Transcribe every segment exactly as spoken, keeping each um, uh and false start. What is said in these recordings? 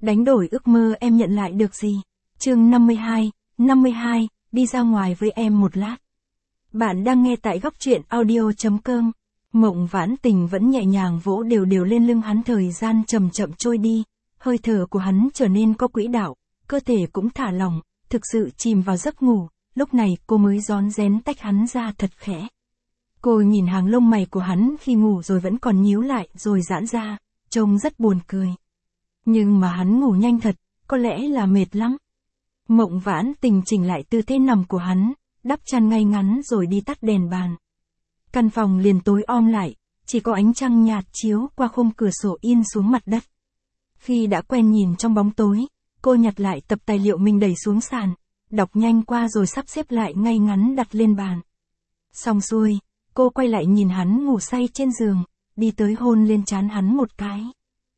Đánh đổi ước mơ em nhận lại được gì? Chương năm mươi hai, năm mươi hai, đi ra ngoài với em một lát. Bạn đang nghe tại góc truyện audio chấm com. Mộng Vãn Tình vẫn nhẹ nhàng vỗ đều đều lên lưng hắn, thời gian chậm chậm trôi đi, hơi thở của hắn trở nên có quỹ đạo, cơ thể cũng thả lỏng, thực sự chìm vào giấc ngủ, lúc này cô mới rón rén tách hắn ra thật khẽ. Cô nhìn hàng lông mày của hắn khi ngủ rồi vẫn còn nhíu lại rồi giãn ra, trông rất buồn cười. Nhưng mà hắn ngủ nhanh thật, có lẽ là mệt lắm. Mộng Vãn Tình chỉnh lại tư thế nằm của hắn, đắp chăn ngay ngắn rồi đi tắt đèn bàn. Căn phòng liền tối om lại, chỉ có ánh trăng nhạt chiếu qua khung cửa sổ in xuống mặt đất. Khi đã quen nhìn trong bóng tối, cô nhặt lại tập tài liệu mình đẩy xuống sàn, đọc nhanh qua rồi sắp xếp lại ngay ngắn đặt lên bàn. Xong xuôi, cô quay lại nhìn hắn ngủ say trên giường, đi tới hôn lên trán hắn một cái.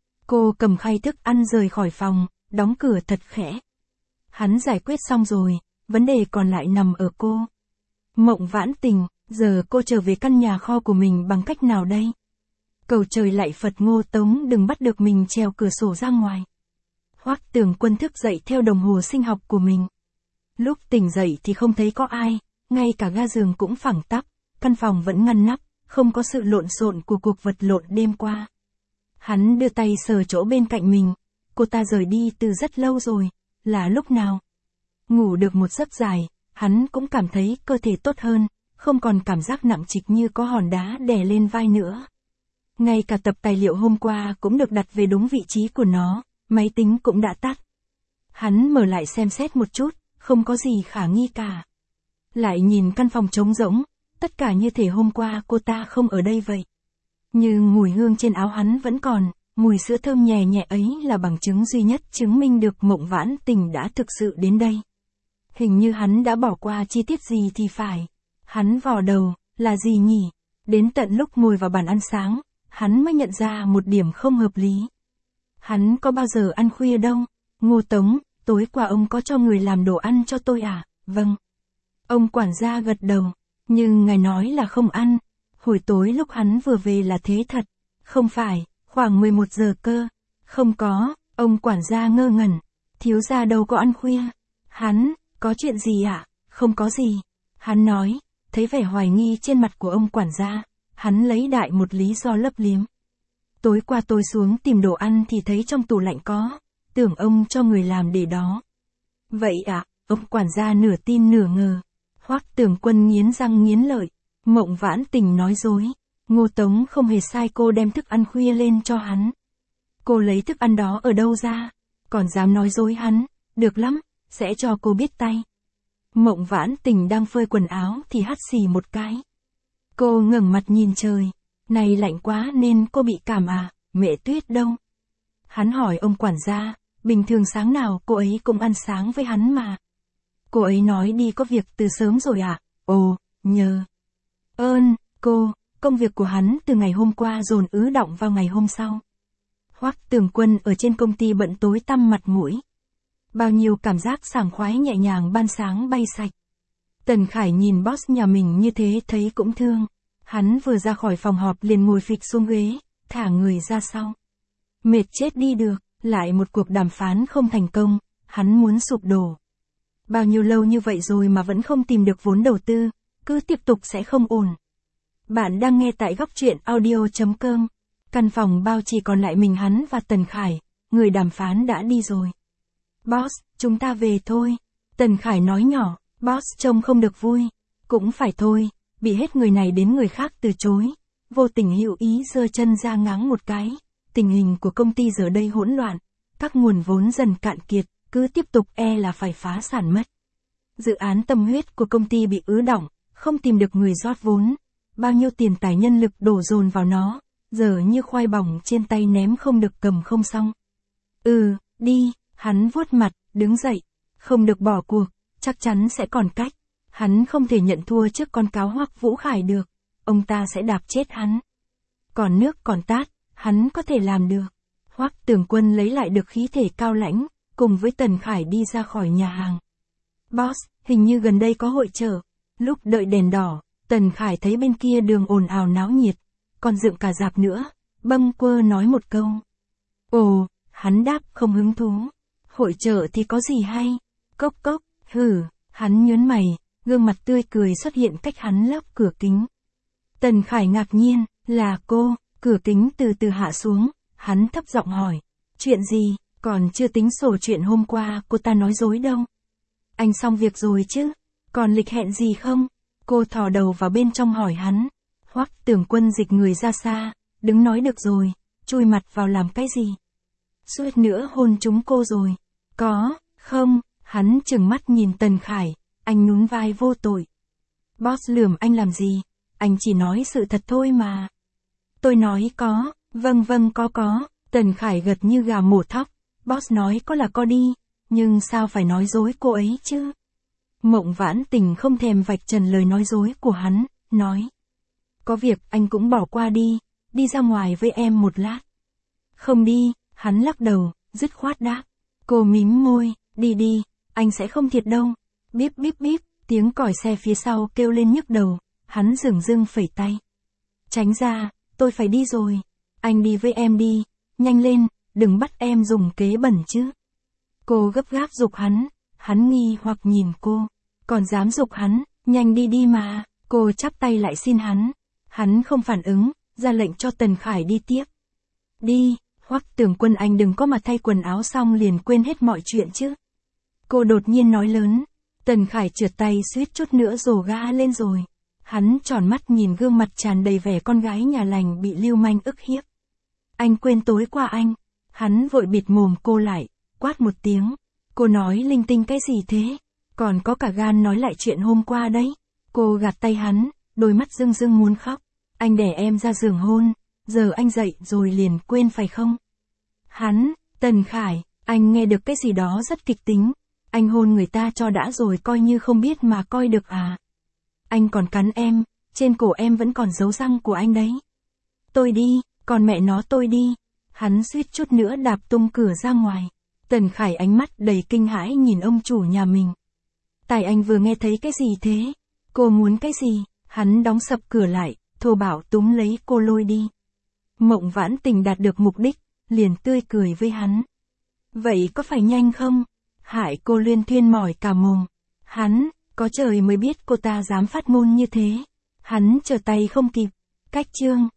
Cô cầm khay thức ăn rời khỏi phòng, đóng cửa thật khẽ. Hắn giải quyết xong rồi, vấn đề còn lại nằm ở cô. Mộng Vãn Tình, giờ cô trở về căn nhà kho của mình bằng cách nào đây? Cầu trời lạy Phật Ngô Tống đừng bắt được mình trèo cửa sổ ra ngoài. Hoắc Tường Quân thức dậy theo đồng hồ sinh học của mình. Lúc tỉnh dậy thì không thấy có ai, ngay cả ga giường cũng phẳng tắc, căn phòng vẫn ngăn nắp, không có sự lộn xộn của cuộc vật lộn đêm qua. Hắn đưa tay sờ chỗ bên cạnh mình, cô ta rời đi từ rất lâu rồi, là lúc nào? Ngủ được một giấc dài, hắn cũng cảm thấy cơ thể tốt hơn, không còn cảm giác nặng trịch như có hòn đá đè lên vai nữa. Ngay cả tập tài liệu hôm qua cũng được đặt về đúng vị trí của nó, máy tính cũng đã tắt. Hắn mở lại xem xét một chút, không có gì khả nghi cả. Lại nhìn căn phòng trống rỗng, tất cả như thể hôm qua cô ta không ở đây vậy. Nhưng mùi hương trên áo hắn vẫn còn, mùi sữa thơm nhẹ nhẹ ấy là bằng chứng duy nhất chứng minh được Mộng Vãn Tình đã thực sự đến đây. Hình như hắn đã bỏ qua chi tiết gì thì phải. Hắn vò đầu, là gì nhỉ? Đến tận lúc ngồi vào bàn ăn sáng, hắn mới nhận ra một điểm không hợp lý. Hắn có bao giờ ăn khuya đâu. Ngô Tống, tối qua ông có cho người làm đồ ăn cho tôi à? Vâng. Ông quản gia gật đầu, nhưng ngài nói là không ăn. Hồi tối lúc hắn vừa về là thế thật. Không phải, khoảng mười một giờ cơ. Không có, ông quản gia ngơ ngẩn. Thiếu gia đâu có ăn khuya. Hắn, có chuyện gì ạ? À? Không có gì. Hắn nói, thấy vẻ hoài nghi trên mặt của ông quản gia, hắn lấy đại một lý do lấp liếm. Tối qua tôi xuống tìm đồ ăn thì thấy trong tủ lạnh có, tưởng ông cho người làm để đó. Vậy ạ, à? Ông quản gia nửa tin nửa ngờ. Hoắc Tường Quân nghiến răng nghiến lợi. Mộng Vãn Tình nói dối. Ngô Tống không hề sai cô đem thức ăn khuya lên cho hắn. Cô lấy thức ăn đó ở đâu ra? Còn dám nói dối hắn? Được lắm, sẽ cho cô biết tay. Mộng Vãn Tình đang phơi quần áo thì hắt xì một cái. Cô ngẩng mặt nhìn trời. Này lạnh quá nên cô bị cảm à? Mẹ Tuyết đâu? Hắn hỏi ông quản gia, bình thường sáng nào cô ấy cũng ăn sáng với hắn mà. Cô ấy nói đi có việc từ sớm rồi à? Ồ, nhờ. Ơn, cô, công việc của hắn từ ngày hôm qua dồn ứ đọng vào ngày hôm sau. Hoắc Tường Quân ở trên công ty bận tối tăm mặt mũi. Bao nhiêu cảm giác sảng khoái nhẹ nhàng ban sáng bay sạch. Tần Khải nhìn boss nhà mình như thế thấy cũng thương. Hắn vừa ra khỏi phòng họp liền ngồi phịch xuống ghế, thả người ra sau. Mệt chết đi được, lại một cuộc đàm phán không thành công, hắn muốn sụp đổ. Bao nhiêu lâu như vậy rồi mà vẫn không tìm được vốn đầu tư, cứ tiếp tục sẽ không ổn. Bạn đang nghe tại góc truyện audio chấm com. Căn phòng bao chỉ còn lại mình hắn và Tần Khải, người đàm phán đã đi rồi. Boss, chúng ta về thôi. Tần Khải nói nhỏ, boss trông không được vui. Cũng phải thôi, bị hết người này đến người khác từ chối. Vô tình hữu ý giơ chân ra ngáng một cái. Tình hình của công ty giờ đây hỗn loạn. Các nguồn vốn dần cạn kiệt, cứ tiếp tục e là phải phá sản mất. Dự án tâm huyết của công ty bị ứ đọng, không tìm được người rót vốn. Bao nhiêu tiền tài nhân lực đổ dồn vào nó, giờ như khoai bỏng trên tay ném không được cầm không xong. Ừ, đi, hắn vuốt mặt, đứng dậy. Không được bỏ cuộc, chắc chắn sẽ còn cách. Hắn không thể nhận thua trước con cáo Hoắc Vũ Khải được. Ông ta sẽ đạp chết hắn. Còn nước còn tát, hắn có thể làm được. Hoắc Tường Quân lấy lại được khí thể cao lãnh, cùng với Tần Khải đi ra khỏi nhà hàng. Boss, hình như gần đây có hội chợ. Lúc đợi đèn đỏ, Tần Khải thấy bên kia đường ồn ào náo nhiệt, còn dựng cả rạp nữa. Bâng quơ nói một câu. Ồ, Hắn đáp không hứng thú. Hội chợ thì có gì hay? Cốc cốc, hừ, hắn nhớn mày, gương mặt tươi cười xuất hiện cách hắn lớp cửa kính. Tần Khải ngạc nhiên, là cô, cửa kính từ từ hạ xuống, hắn thấp giọng hỏi. Chuyện gì, còn chưa tính sổ chuyện hôm qua cô ta nói dối đâu. Anh xong việc rồi chứ, còn lịch hẹn gì không? Cô thò đầu vào bên trong hỏi hắn. Hoắc Tưởng Quân dịch người ra xa, đứng nói được rồi, chui mặt vào làm cái gì? Suýt nữa hôn chúng cô rồi. Có, không, hắn trừng mắt nhìn Tần Khải, anh nhún vai vô tội. Boss lườm anh làm gì? Anh chỉ nói sự thật thôi mà. Tôi nói có, vâng vâng có có, Tần Khải gật như gà mổ thóc. Boss nói có là có đi, nhưng sao phải nói dối cô ấy chứ? Mộng Vãn Tình không thèm vạch trần lời nói dối của hắn, nói. Có việc anh cũng bỏ qua đi, đi ra ngoài với em một lát. Không đi, hắn lắc đầu, dứt khoát đáp. Cô mím môi, đi đi, anh sẽ không thiệt đâu. Bíp bíp bíp, tiếng còi xe phía sau kêu lên nhức đầu, hắn dửng dưng phẩy tay. Tránh ra, tôi phải đi rồi. Anh đi với em đi, nhanh lên, đừng bắt em dùng kế bẩn chứ. Cô gấp gáp giục hắn, hắn nghi hoặc nhìn cô, còn dám giục hắn, nhanh đi đi mà. Cô chắp tay lại xin hắn, hắn không phản ứng, ra lệnh cho Tần Khải đi tiếp. Đi, Hoắc Tưởng Quân anh đừng có mà thay quần áo xong liền quên hết mọi chuyện chứ. Cô đột nhiên nói lớn, Tần Khải trượt tay suýt chút nữa rồ ga lên rồi. Hắn tròn mắt nhìn gương mặt tràn đầy vẻ con gái nhà lành bị lưu manh ức hiếp. Anh quên tối qua anh. Hắn vội bịt mồm cô lại, quát một tiếng. Cô nói linh tinh cái gì thế? Còn có cả gan nói lại chuyện hôm qua đấy. Cô gạt tay hắn, đôi mắt rưng rưng muốn khóc. Anh đẻ em ra giường hôn, giờ anh dậy rồi liền quên phải không? Hắn, Tần Khải, anh nghe được cái gì đó rất kịch tính. Anh hôn người ta cho đã rồi coi như không biết mà coi được à? Anh còn cắn em, trên cổ em vẫn còn dấu răng của anh đấy. Tôi đi, còn mẹ nó tôi đi. Hắn suýt chút nữa đạp tung cửa ra ngoài. Tần Khải ánh mắt đầy kinh hãi nhìn ông chủ nhà mình. Tại anh vừa nghe thấy cái gì thế? Cô muốn cái gì? Hắn đóng sập cửa lại, thô bạo túm lấy cô lôi đi. Mộng Vãn Tình đạt được mục đích, liền tươi cười với hắn. Vậy có phải nhanh không? Hại cô luyên thuyên mỏi cả mồm. Hắn, có trời mới biết cô ta dám phát ngôn như thế. Hắn trở tay không kịp. Cách chương.